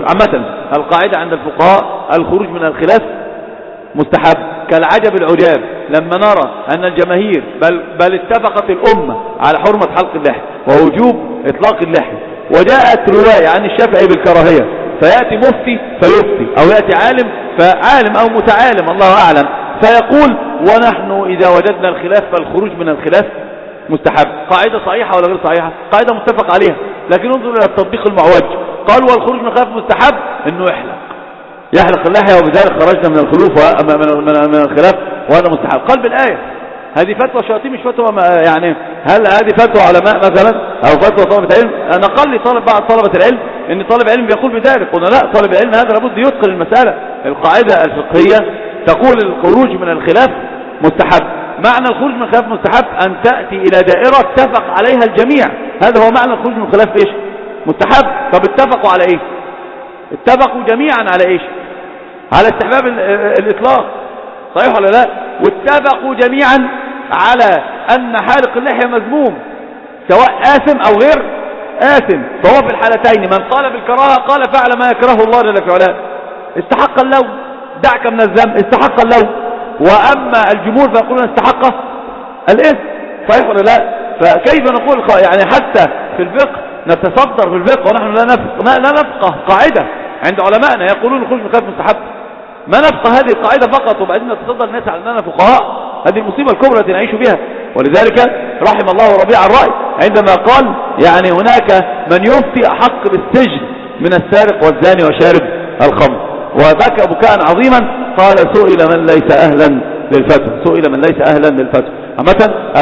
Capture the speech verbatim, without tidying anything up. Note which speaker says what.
Speaker 1: يفطر. عامة القاعدة عند الفقهاء الخروج من الخلاف مستحب. كالعجب العجاب لما نرى أن الجماهير بل, بل اتفقت الأمة على حرمة حلق اللحية ووجوب إطلاق اللحية، وجاءت رواية عن الشافعي بالكراهية، فيأتي مفتي فيفتي أو يأتي عالم فعالم أو متعالم الله أعلم فيقول ونحن إذا وجدنا الخلاف فالخروج من الخلاف مستحب. قاعدة صحيحة ولا غير صحيحة؟ قاعدة متفق عليها، لكن انظر إلى التطبيق المعوج. قال والخروج من الخلاف مستحب إنه يحلق يحلق اللحية وبذلك خرجنا من الخلوف من الخلاف وهذا مستحب. قال بالآية هذه فتوى شياطين مش فتوى يعني، هل هذه فتوى علماء مثلا أو فتوى طلبة علم؟ أنا قال لي طالب بعض طلبة العلم إن طالب علم بيقول بذلك، قلنا لا، طالب العلم هذا لابد يتقن المسألة. القاعدة الفقهية تقول الخروج من الخلاف مستحب. معنى الخروج من الخلاف مستحب أن تأتي إلى دائرة اتفق عليها الجميع، هذا هو معنى الخروج من الخلاف إيش؟ مستحب. طب اتفقوا على إيه؟ اتفقوا جميعا على إيش؟ على استحباب الإطلاق، صحيح ولا لا؟ واتفقوا جميعا على أن حالق اللحية مذموم سواء آثم أو غير آثم، فهو في الحالتين من قال بالكراهة قال فعل ما يكره الله جل في علاه، استحق اللوم، دعك من الذنب، استحق اللوم. وأما الجمهور فيقولون استحق الإثم، صحيح ولا لا؟ فكيف نقول يعني حتى في الفقه نتصدر في الفقه ونحن لا نفقه لا نفقه قاعدة عند علمائنا يقولون الخروج من الخلاف مستحب، ما نفقه هذه القاعدة فقط وبعدين نتصدر الناس على أننا فقهاء. هذه المصيبة الكبرى التي نعيش بها. ولذلك رحم الله ربيع الرأي عندما قال يعني هناك من يفتي أحق بالسجن من السارق والزاني وشارب الخمر، وبكى بكاء عظيما. قال سئل من ليس أهلا للفتوى، سئل من ليس أهلا للفتوى. عامة